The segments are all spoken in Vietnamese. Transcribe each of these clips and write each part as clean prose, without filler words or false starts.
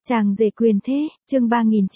Chàng rể quyền thế, chương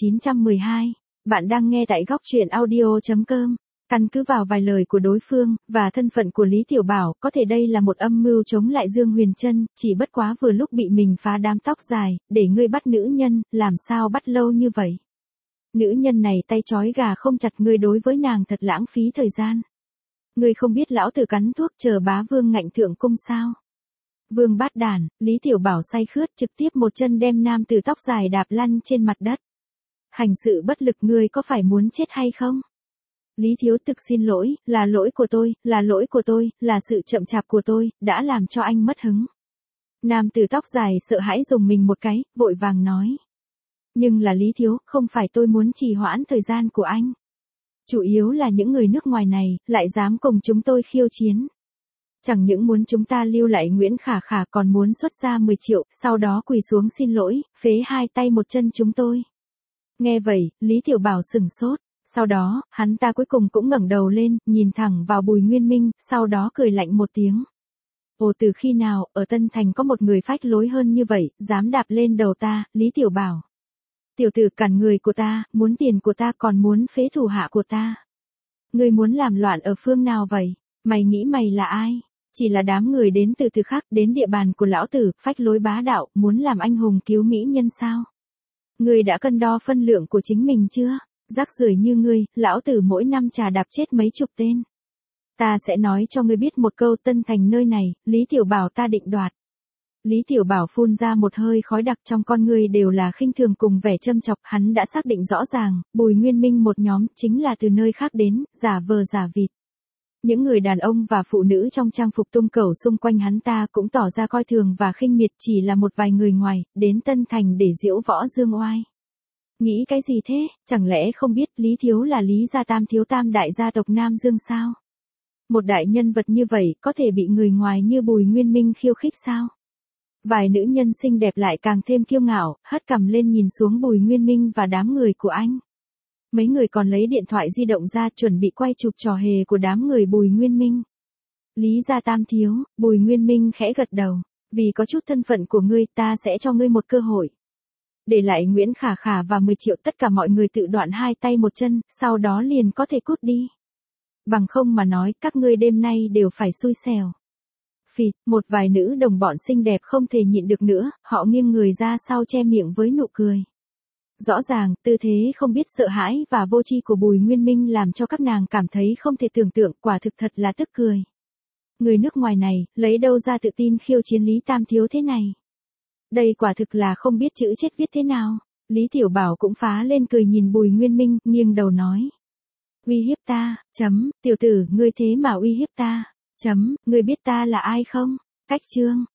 3912. Bạn đang nghe tại góc truyện audio.com. Căn cứ vào vài lời của đối phương, và thân phận của Lý Tiểu Bảo, có thể đây là một âm mưu chống lại Dương Huyền Trân, chỉ bất quá vừa lúc bị mình phá đám tóc dài, để ngươi bắt nữ nhân, làm sao bắt lâu như vậy. Nữ nhân này tay trói gà không chặt, ngươi đối với nàng thật lãng phí thời gian. Ngươi không biết lão tử cắn thuốc chờ bá vương ngạnh thượng cung sao. Vương bát đản, Lý Tiểu Bảo say khướt trực tiếp một chân đem nam tử tóc dài đạp lăn trên mặt đất. Hành sự bất lực, ngươi có phải muốn chết hay không? Lý thiếu thực xin lỗi, là lỗi của tôi, là lỗi của tôi, là sự chậm chạp của tôi, đã làm cho anh mất hứng. Nam tử tóc dài sợ hãi dùng mình một cái, vội vàng nói. Nhưng là Lý thiếu, không phải tôi muốn trì hoãn thời gian của anh. Chủ yếu là những người nước ngoài này, lại dám cùng chúng tôi khiêu chiến. Chẳng những muốn chúng ta lưu lại Nguyễn Khả Khả, còn muốn xuất ra 10 triệu, sau đó quỳ xuống xin lỗi, phế hai tay một chân chúng tôi. Nghe vậy, Lý Tiểu Bảo sửng sốt. Sau đó, hắn ta cuối cùng cũng ngẩng đầu lên, nhìn thẳng vào Bùi Nguyên Minh, sau đó cười lạnh một tiếng. Ồ, từ khi nào, ở Tân Thành có một người phách lối hơn như vậy, dám đạp lên đầu ta, Lý Tiểu Bảo. Tiểu tử cản người của ta, muốn tiền của ta, còn muốn phế thủ hạ của ta. Ngươi muốn làm loạn ở phương nào vậy? Mày nghĩ mày là ai? Chỉ là đám người đến từ khác, đến địa bàn của lão tử, phách lối bá đạo, muốn làm anh hùng cứu mỹ nhân sao? Ngươi đã cân đo phân lượng của chính mình chưa? Rác rưởi như ngươi, lão tử mỗi năm trà đạp chết mấy chục tên. Ta sẽ nói cho ngươi biết một câu, Tân Thành nơi này, Lý Tiểu Bảo ta định đoạt. Lý Tiểu Bảo phun ra một hơi khói đặc, trong con ngươi đều là khinh thường cùng vẻ châm chọc, hắn đã xác định rõ ràng, Bùi Nguyên Minh một nhóm, chính là từ nơi khác đến, giả vờ giả vịt. Những người đàn ông và phụ nữ trong trang phục tung cẩu xung quanh hắn ta cũng tỏ ra coi thường và khinh miệt, chỉ là một vài người ngoài, đến Tân Thành để giễu võ dương oai. Nghĩ cái gì thế, chẳng lẽ không biết Lý Thiếu là Lý gia tam thiếu tam đại gia tộc Nam Dương sao? Một đại nhân vật như vậy có thể bị người ngoài như Bùi Nguyên Minh khiêu khích sao? Vài nữ nhân xinh đẹp lại càng thêm kiêu ngạo, hất cằm lên nhìn xuống Bùi Nguyên Minh và đám người của anh. Mấy người còn lấy điện thoại di động ra chuẩn bị quay chụp trò hề của đám người Bùi Nguyên Minh. Lý gia tam thiếu, Bùi Nguyên Minh khẽ gật đầu. Vì có chút thân phận của ngươi, ta sẽ cho ngươi một cơ hội. Để lại Nguyễn Khả Khả và 10 triệu, tất cả mọi người tự đoạn hai tay một chân, sau đó liền có thể cút đi. Bằng không mà nói, các ngươi đêm nay đều phải xui xẻo. Phịt, một vài nữ đồng bọn xinh đẹp không thể nhịn được nữa, họ nghiêng người ra sau che miệng với nụ cười. Rõ ràng, tư thế không biết sợ hãi và vô tri của Bùi Nguyên Minh làm cho các nàng cảm thấy không thể tưởng tượng, quả thực thật là tức cười. Người nước ngoài này, lấy đâu ra tự tin khiêu chiến Lý Tam Thiếu thế này? Đây quả thực là không biết chữ chết viết thế nào. Lý Tiểu Bảo cũng phá lên cười nhìn Bùi Nguyên Minh, nghiêng đầu nói. Uy hiếp ta, tiểu tử, ngươi thế mà uy hiếp ta, ngươi biết ta là ai không? Cách chương.